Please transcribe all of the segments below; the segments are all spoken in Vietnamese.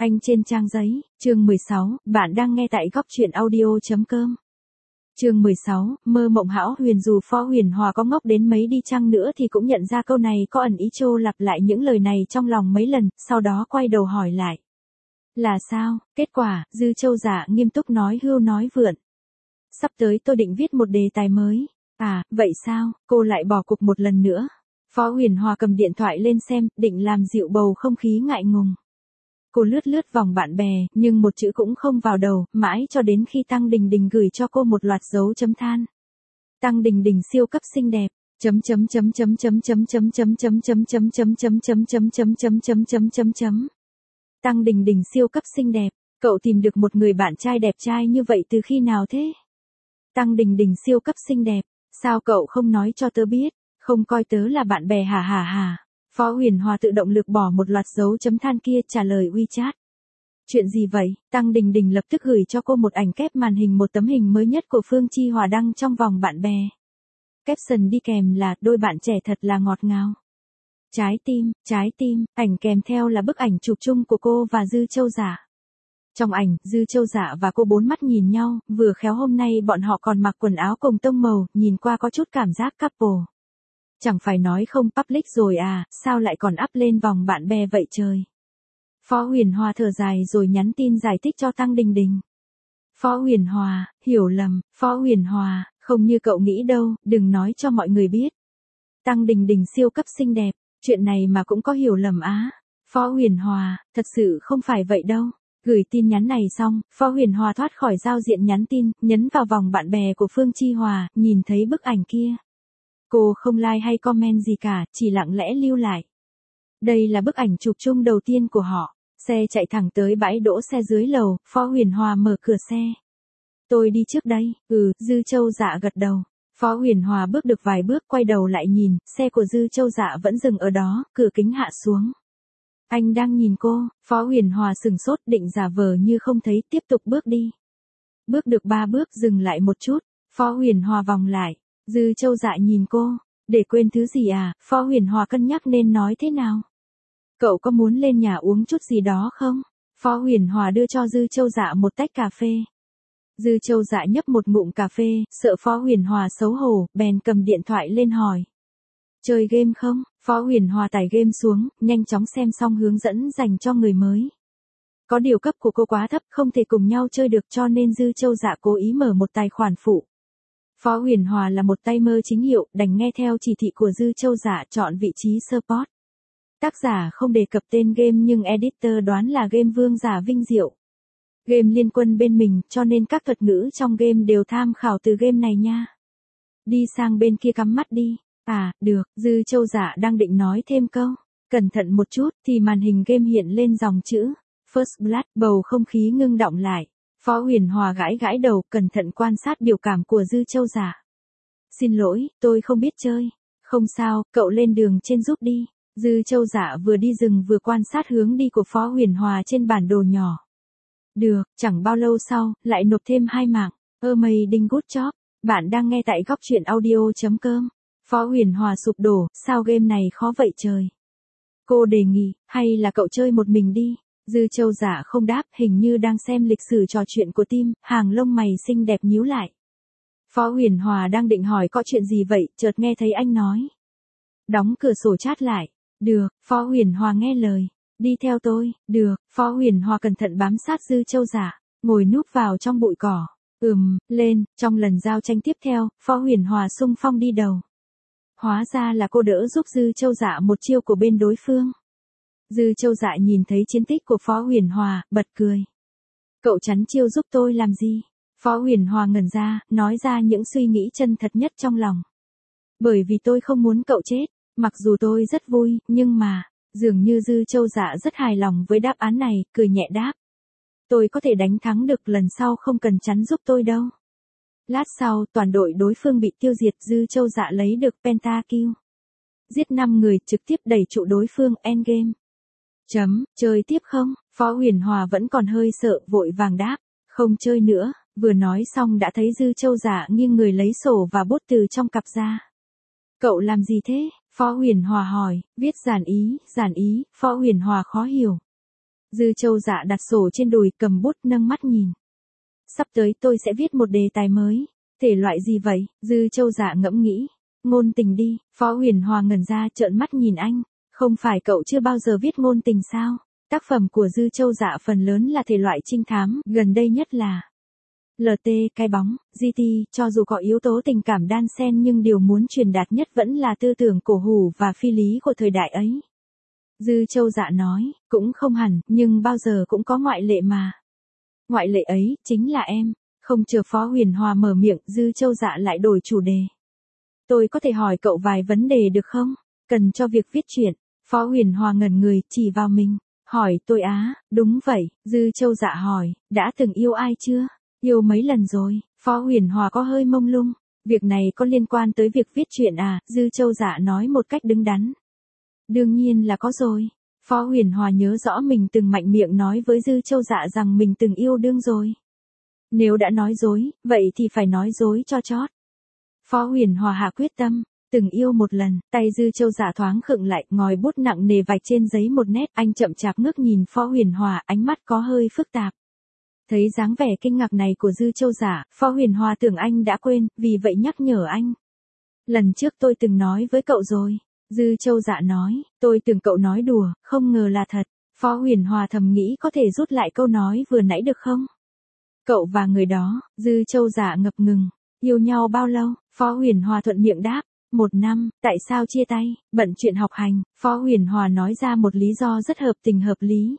Anh trên trang giấy, chương 16, bạn đang nghe tại góc truyện audio.com. Chương 16, mơ mộng hão huyền. Dù Phó Huyền Hòa có ngốc đến mấy đi chăng nữa thì cũng nhận ra câu này có ẩn ý, trô lặp lại những lời này trong lòng mấy lần, sau đó quay đầu hỏi lại. Là sao? Kết quả, Dư Châu Dạ nghiêm túc nói hưu nói vượn. Sắp tới tôi định viết một đề tài mới. À, vậy sao? Cô lại bỏ cuộc một lần nữa. Phó Huyền Hòa cầm điện thoại lên xem, định làm dịu bầu không khí ngại ngùng. Cô lướt lướt vòng bạn bè, nhưng một chữ cũng không vào đầu, mãi cho đến khi Tăng Đình Đình gửi cho cô một loạt dấu chấm than. Tăng Đình Đình siêu cấp xinh đẹp. Tăng Đình Đình siêu cấp xinh đẹp. Cậu tìm được một người bạn trai đẹp trai như vậy từ khi nào thế? Tăng Đình Đình siêu cấp xinh đẹp. Sao cậu không nói cho tớ biết? Không coi tớ là bạn bè hả hả hả? Phó Huyền Hòa tự động lược bỏ một loạt dấu chấm than kia, trả lời WeChat. Chuyện gì vậy? Tăng Đình Đình lập tức gửi cho cô một ảnh kép màn hình, một tấm hình mới nhất của Phương Chi Hòa đăng trong vòng bạn bè. Caption đi kèm là đôi bạn trẻ thật là ngọt ngào. Trái tim, ảnh kèm theo là bức ảnh chụp chung của cô và Dư Châu Dạ. Trong ảnh, Dư Châu Dạ và cô bốn mắt nhìn nhau, vừa khéo hôm nay bọn họ còn mặc quần áo cùng tông màu, nhìn qua có chút cảm giác couple. Chẳng phải nói không public rồi à, sao lại còn up lên vòng bạn bè vậy trời. Phó Huyền Hòa thở dài rồi nhắn tin giải thích cho Tăng Đình Đình. Phó Huyền Hòa, hiểu lầm, Phó Huyền Hòa, không như cậu nghĩ đâu, đừng nói cho mọi người biết. Tăng Đình Đình siêu cấp xinh đẹp, chuyện này mà cũng có hiểu lầm á. Phó Huyền Hòa, thật sự không phải vậy đâu. Gửi tin nhắn này xong, Phó Huyền Hòa thoát khỏi giao diện nhắn tin, nhấn vào vòng bạn bè của Phương Chi Hòa, nhìn thấy bức ảnh kia. Cô không like hay comment gì cả, chỉ lặng lẽ lưu lại. Đây là bức ảnh chụp chung đầu tiên của họ. Xe chạy thẳng tới bãi đỗ xe dưới lầu, Phó Huyền Hòa mở cửa xe. Tôi đi trước đây. Dư Châu Dạ gật đầu. Phó Huyền Hòa bước được vài bước quay đầu lại nhìn, xe của Dư Châu Dạ vẫn dừng ở đó, cửa kính hạ xuống. Anh đang nhìn cô. Phó Huyền Hòa sừng sốt, định giả vờ như không thấy, tiếp tục bước đi. Bước được 3 bước dừng lại một chút, Phó Huyền Hòa vòng lại. Dư Châu Dạ nhìn cô. Để quên thứ gì à? Phó Huyền Hòa cân nhắc nên nói thế nào. Cậu có muốn lên nhà uống chút gì đó không? Phó Huyền Hòa đưa cho Dư Châu Dạ một tách cà phê. Dư Châu Dạ nhấp một ngụm cà phê, sợ Phó Huyền Hòa xấu hổ, bèn cầm điện thoại lên hỏi. Chơi game không? Phó Huyền Hòa tải game xuống, nhanh chóng xem xong hướng dẫn dành cho người mới. Có điều cấp của cô quá thấp, không thể cùng nhau chơi được, cho nên Dư Châu Dạ cố ý mở một tài khoản phụ. Phó Huyền Hòa là một tay mơ chính hiệu, đành nghe theo chỉ thị của Dư Châu Dạ, chọn vị trí support. Tác giả không đề cập tên game nhưng editor đoán là game Vương Giả Vinh Diệu. Game liên quân bên mình, cho nên các thuật ngữ trong game đều tham khảo từ game này nha. Đi sang bên kia cắm mắt đi. À, được. Dư Châu Dạ đang định nói thêm câu. Cẩn thận một chút, thì màn hình game hiện lên dòng chữ First Blood, bầu không khí ngưng đọng lại. Phó Huyền Hòa gãi gãi đầu, cẩn thận quan sát biểu cảm của Dư Châu Dạ. Xin lỗi, tôi không biết chơi. Không sao, cậu lên đường trên giúp đi. Dư Châu Dạ vừa đi rừng vừa quan sát hướng đi của Phó Huyền Hòa trên bản đồ nhỏ. Được, chẳng bao lâu sau, lại nộp thêm 2 mạng. Amazing good job. Bạn đang nghe tại góc truyện audio.com. Phó Huyền Hòa sụp đổ, sao game này khó vậy trời. Cô đề nghị, hay là cậu chơi một mình đi. Dư Châu Dạ không đáp, hình như đang xem lịch sử trò chuyện của team, hàng lông mày xinh đẹp nhíu lại. Phó Huyền Hòa đang định hỏi có chuyện gì vậy, chợt nghe thấy anh nói. Đóng cửa sổ chat lại. Được, Phó Huyền Hòa nghe lời. Đi theo tôi. Được, Phó Huyền Hòa cẩn thận bám sát Dư Châu Dạ, ngồi núp vào trong bụi cỏ. Lên, trong lần giao tranh tiếp theo, Phó Huyền Hòa xung phong đi đầu. Hóa ra là cô đỡ giúp Dư Châu Dạ một chiêu của bên đối phương. Dư Châu Dạ nhìn thấy chiến tích của Phó Huyền Hòa, bật cười. Cậu chắn chiêu giúp tôi làm gì? Phó Huyền Hòa ngẩn ra, nói ra những suy nghĩ chân thật nhất trong lòng. Bởi vì tôi không muốn cậu chết, mặc dù tôi rất vui, nhưng mà, dường như Dư Châu Dạ rất hài lòng với đáp án này, cười nhẹ đáp. Tôi có thể đánh thắng được, lần sau không cần chắn giúp tôi đâu. Lát sau, toàn đội đối phương bị tiêu diệt, Dư Châu Dạ lấy được pentakill. Giết 5 người, trực tiếp đẩy trụ đối phương, endgame. Chơi tiếp không? Phó Huyền Hòa vẫn còn hơi sợ, vội vàng đáp. Không chơi nữa, vừa nói xong đã thấy Dư Châu Dạ nghiêng người lấy sổ và bút từ trong cặp ra. Cậu làm gì thế? Phó Huyền Hòa hỏi, viết giản ý, Phó Huyền Hòa khó hiểu. Dư Châu Dạ đặt sổ trên đùi, cầm bút nâng mắt nhìn. Sắp tới tôi sẽ viết một đề tài mới. Thể loại gì vậy? Dư Châu Dạ ngẫm nghĩ. Ngôn tình đi. Phó Huyền Hòa ngẩn ra trợn mắt nhìn anh. Không phải cậu chưa bao giờ viết ngôn tình sao? Tác phẩm của Dư Châu Dạ phần lớn là thể loại trinh thám, gần đây nhất là LT, cái bóng, GT, cho dù có yếu tố tình cảm đan xen nhưng điều muốn truyền đạt nhất vẫn là tư tưởng cổ hủ và phi lý của thời đại ấy. Dư Châu Dạ nói, cũng không hẳn, nhưng bao giờ cũng có ngoại lệ mà. Ngoại lệ ấy, chính là em. Không chờ Phó Huyền Hòa mở miệng, Dư Châu Dạ lại đổi chủ đề. Tôi có thể hỏi cậu vài vấn đề được không? Cần cho việc viết truyện. Phó Huyền Hòa ngẩn người, chỉ vào mình. Hỏi tôi á, đúng vậy, Dư Châu Dạ hỏi, đã từng yêu ai chưa? Yêu mấy lần rồi? Phó Huyền Hòa có hơi mông lung. Việc này có liên quan tới việc viết truyện à? Dư Châu Dạ nói một cách đứng đắn. Đương nhiên là có rồi. Phó Huyền Hòa nhớ rõ mình từng mạnh miệng nói với Dư Châu Dạ rằng mình từng yêu đương rồi. Nếu đã nói dối, vậy thì phải nói dối cho chót. Phó Huyền Hòa hạ quyết tâm, từng yêu một lần, tay Dư Châu Dạ thoáng khựng lại, ngòi bút nặng nề vạch trên giấy một nét, anh chậm chạp ngước nhìn Phó Huyền Hòa, ánh mắt có hơi phức tạp. Thấy dáng vẻ kinh ngạc này của Dư Châu Dạ, Phó Huyền Hòa tưởng anh đã quên, vì vậy nhắc nhở anh. Lần trước tôi từng nói với cậu rồi. Dư Châu Dạ nói, tôi tưởng cậu nói đùa, không ngờ là thật. Phó Huyền Hòa thầm nghĩ có thể rút lại câu nói vừa nãy được không? Cậu và người đó, Dư Châu Dạ ngập ngừng. Yêu nhau bao lâu? Phó Huyền Hòa thuận miệng đáp. 1 năm, tại sao chia tay? Bận chuyện học hành. Phó Huyền Hòa nói ra một lý do rất hợp tình hợp lý.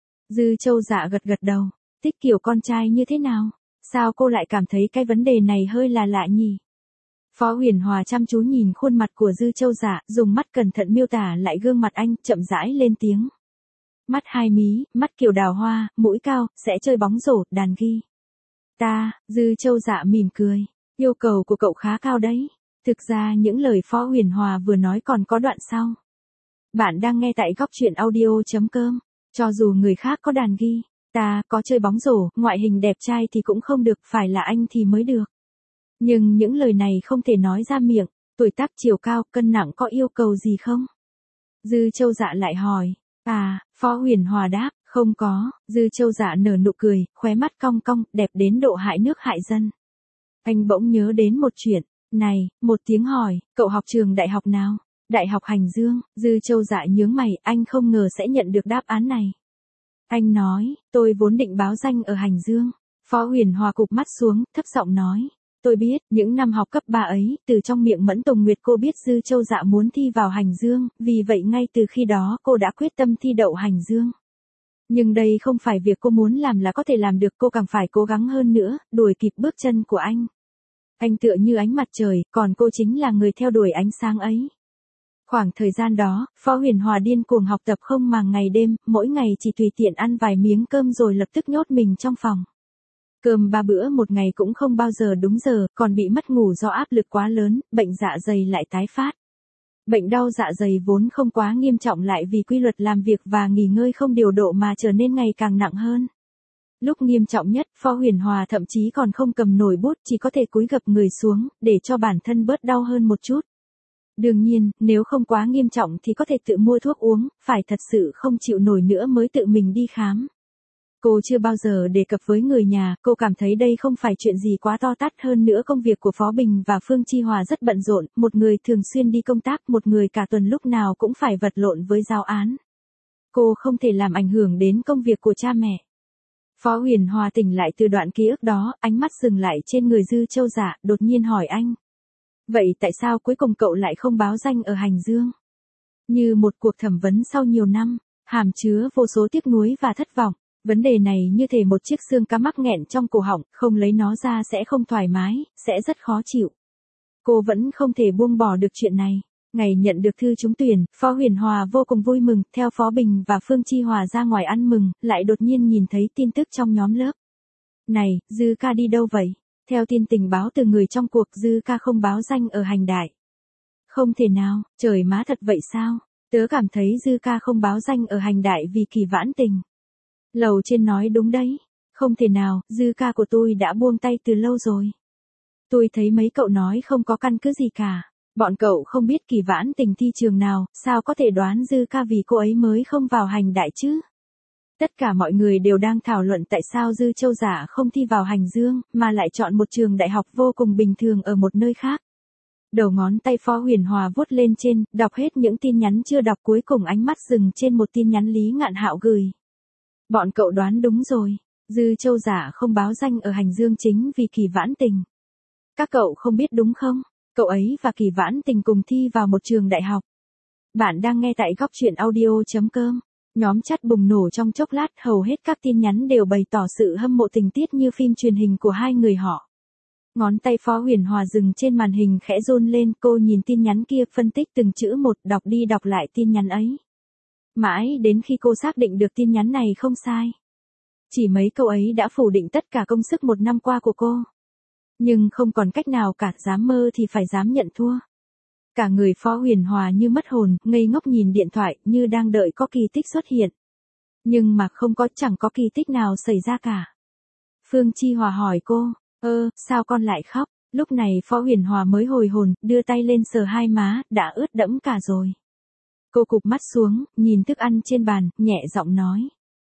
Dư Châu Dạ gật gật đầu. Thích kiểu con trai như thế nào? Sao cô lại cảm thấy cái vấn đề này hơi là lạ nhỉ? Phó Huyền Hòa chăm chú nhìn khuôn mặt của Dư Châu Dạ, dùng mắt cẩn thận miêu tả lại gương mặt anh, chậm rãi lên tiếng. Mắt hai mí, mắt kiểu đào hoa, mũi cao, sẽ chơi bóng rổ, đàn ghi. Dư Châu Dạ mỉm cười. Yêu cầu của cậu khá cao đấy. Thực ra những lời Phó Huyền Hòa vừa nói còn có đoạn sau. Bạn đang nghe tại góc truyện audio.com. Cho dù người khác có đàn ghi, ta có chơi bóng rổ, ngoại hình đẹp trai thì cũng không được, phải là anh thì mới được. Nhưng những lời này không thể nói ra miệng. Tuổi tác, chiều cao, cân nặng có yêu cầu gì không? Dư Châu Dạ lại hỏi. Phó Huyền Hòa đáp, không có. Dư Châu Dạ nở nụ cười, khóe mắt cong cong, đẹp đến độ hại nước hại dân. Anh bỗng nhớ đến một chuyện. Này, một tiếng hỏi, cậu học trường đại học nào? Đại học Hành Dương. Dư Châu Dạ nhướng mày, anh không ngờ sẽ nhận được đáp án này. Anh nói, tôi vốn định báo danh ở Hành Dương. Phó Huyền Hòa cụp mắt xuống, thấp giọng nói. Tôi biết, những năm học cấp 3 ấy, từ trong miệng Mẫn Tùng Nguyệt cô biết Dư Châu Dạ muốn thi vào Hành Dương, vì vậy ngay từ khi đó cô đã quyết tâm thi đậu Hành Dương. Nhưng đây không phải việc cô muốn làm là có thể làm được, cô càng phải cố gắng hơn nữa, đuổi kịp bước chân của anh. Anh tựa như ánh mặt trời, còn cô chính là người theo đuổi ánh sáng ấy. Khoảng thời gian đó, Phó Huyền Hòa điên cuồng học tập không màng ngày đêm, mỗi ngày chỉ tùy tiện ăn vài miếng cơm rồi lập tức nhốt mình trong phòng. Cơm 3 bữa một ngày cũng không bao giờ đúng giờ, còn bị mất ngủ do áp lực quá lớn, bệnh dạ dày lại tái phát. Bệnh đau dạ dày vốn không quá nghiêm trọng lại vì quy luật làm việc và nghỉ ngơi không điều độ mà trở nên ngày càng nặng hơn. Lúc nghiêm trọng nhất, Phó Huyền Hòa thậm chí còn không cầm nổi bút, chỉ có thể cúi gập người xuống, để cho bản thân bớt đau hơn một chút. Đương nhiên, nếu không quá nghiêm trọng thì có thể tự mua thuốc uống, phải thật sự không chịu nổi nữa mới tự mình đi khám. Cô chưa bao giờ đề cập với người nhà, cô cảm thấy đây không phải chuyện gì quá to tát, hơn nữa công việc của Phó Bình và Phương Chi Hòa rất bận rộn, một người thường xuyên đi công tác, một người cả tuần lúc nào cũng phải vật lộn với giáo án. Cô không thể làm ảnh hưởng đến công việc của cha mẹ. Phó Huyền Hòa tỉnh lại từ đoạn ký ức đó, ánh mắt dừng lại trên người Dư Châu Dạ, đột nhiên hỏi anh. Vậy tại sao cuối cùng cậu lại không báo danh ở Hành Dương? Như một cuộc thẩm vấn sau nhiều năm, hàm chứa vô số tiếc nuối và thất vọng. Vấn đề này như thể một chiếc xương cá mắc nghẹn trong cổ họng, không lấy nó ra sẽ không thoải mái, sẽ rất khó chịu. Cô vẫn không thể buông bỏ được chuyện này. Ngày nhận được thư trúng tuyển, Phó Huyền Hòa vô cùng vui mừng, theo Phó Bình và Phương Chi Hòa ra ngoài ăn mừng, lại đột nhiên nhìn thấy tin tức trong nhóm lớp. Này, Dư ca đi đâu vậy? Theo tin tình báo từ người trong cuộc, Dư ca không báo danh ở Hành Đại. Không thể nào, trời má thật vậy sao? Tớ cảm thấy Dư ca không báo danh ở Hành Đại vì Kỳ Vãn Tình. Lầu trên nói đúng đấy. Không thể nào, Dư ca của tôi đã buông tay từ lâu rồi. Tôi thấy mấy cậu nói không có căn cứ gì cả. Bọn cậu không biết Kỳ Vãn Tình thi trường nào, sao có thể đoán Dư ca vì cô ấy mới không vào Hành Đại chứ? Tất cả mọi người đều đang thảo luận tại sao Dư Châu Giả không thi vào Hành Dương, mà lại chọn một trường đại học vô cùng bình thường ở một nơi khác. Đầu ngón tay Phó Huyền Hòa vuốt lên trên, đọc hết những tin nhắn chưa đọc, cuối cùng ánh mắt dừng trên một tin nhắn Lý Ngạn Hạo gửi. Bọn cậu đoán đúng rồi, Dư Châu Giả không báo danh ở Hành Dương chính vì Kỳ Vãn Tình. Các cậu không biết đúng không, cậu ấy và Kỳ Vãn Tình cùng thi vào một trường đại học. Bạn đang nghe tại Góc Truyện Audio.com. Nhóm chat bùng nổ trong chốc lát, hầu hết các tin nhắn đều bày tỏ sự hâm mộ tình tiết như phim truyền hình của hai người họ. Ngón tay Phó Huyền Hòa dừng trên màn hình khẽ run lên, cô nhìn tin nhắn kia, phân tích từng chữ một, đọc đi đọc lại tin nhắn ấy. Mãi đến khi cô xác định được tin nhắn này không sai. Chỉ mấy câu ấy đã phủ định tất cả công sức một năm qua của cô. Nhưng không còn cách nào cả, dám mơ thì phải dám nhận thua. Cả người Phó Huyền Hòa như mất hồn, ngây ngốc nhìn điện thoại, như đang đợi có kỳ tích xuất hiện. Nhưng mà không có, chẳng có kỳ tích nào xảy ra cả. Phương Chi Hòa hỏi cô, sao con lại khóc? Lúc này Phó Huyền Hòa mới hồi hồn, đưa tay lên sờ hai má, đã ướt đẫm cả rồi. Cô cụp mắt xuống, nhìn thức ăn trên bàn, nhẹ giọng nói.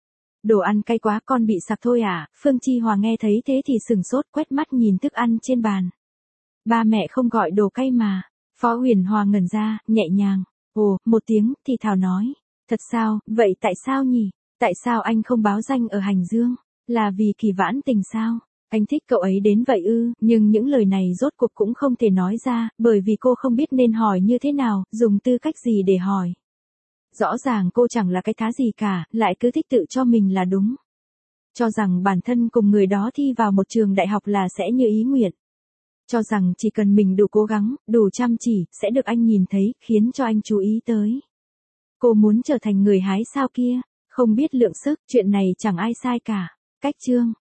Đồ ăn cay quá, con bị sặc thôi à? Phương Chi Hòa nghe thấy thế thì sừng sốt, quét mắt nhìn thức ăn trên bàn. Ba mẹ không gọi đồ cay mà. Phó Huyền Hòa ngẩn ra, nhẹ nhàng. Ồ, một tiếng, thì thào nói. Thật sao, vậy tại sao nhỉ? Tại sao anh không báo danh ở Hành Dương? Là vì Kỳ Vãn Tình sao? Anh thích cậu ấy đến vậy ư? Nhưng những lời này rốt cuộc cũng không thể nói ra, bởi vì cô không biết nên hỏi như thế nào, dùng tư cách gì để hỏi. Rõ ràng cô chẳng là cái thá gì cả, lại cứ thích tự cho mình là đúng. Cho rằng bản thân cùng người đó thi vào một trường đại học là sẽ như ý nguyện. Cho rằng chỉ cần mình đủ cố gắng, đủ chăm chỉ, sẽ được anh nhìn thấy, khiến cho anh chú ý tới. Cô muốn trở thành người hái sao kia, không biết lượng sức, chuyện này chẳng ai sai cả. Cách chương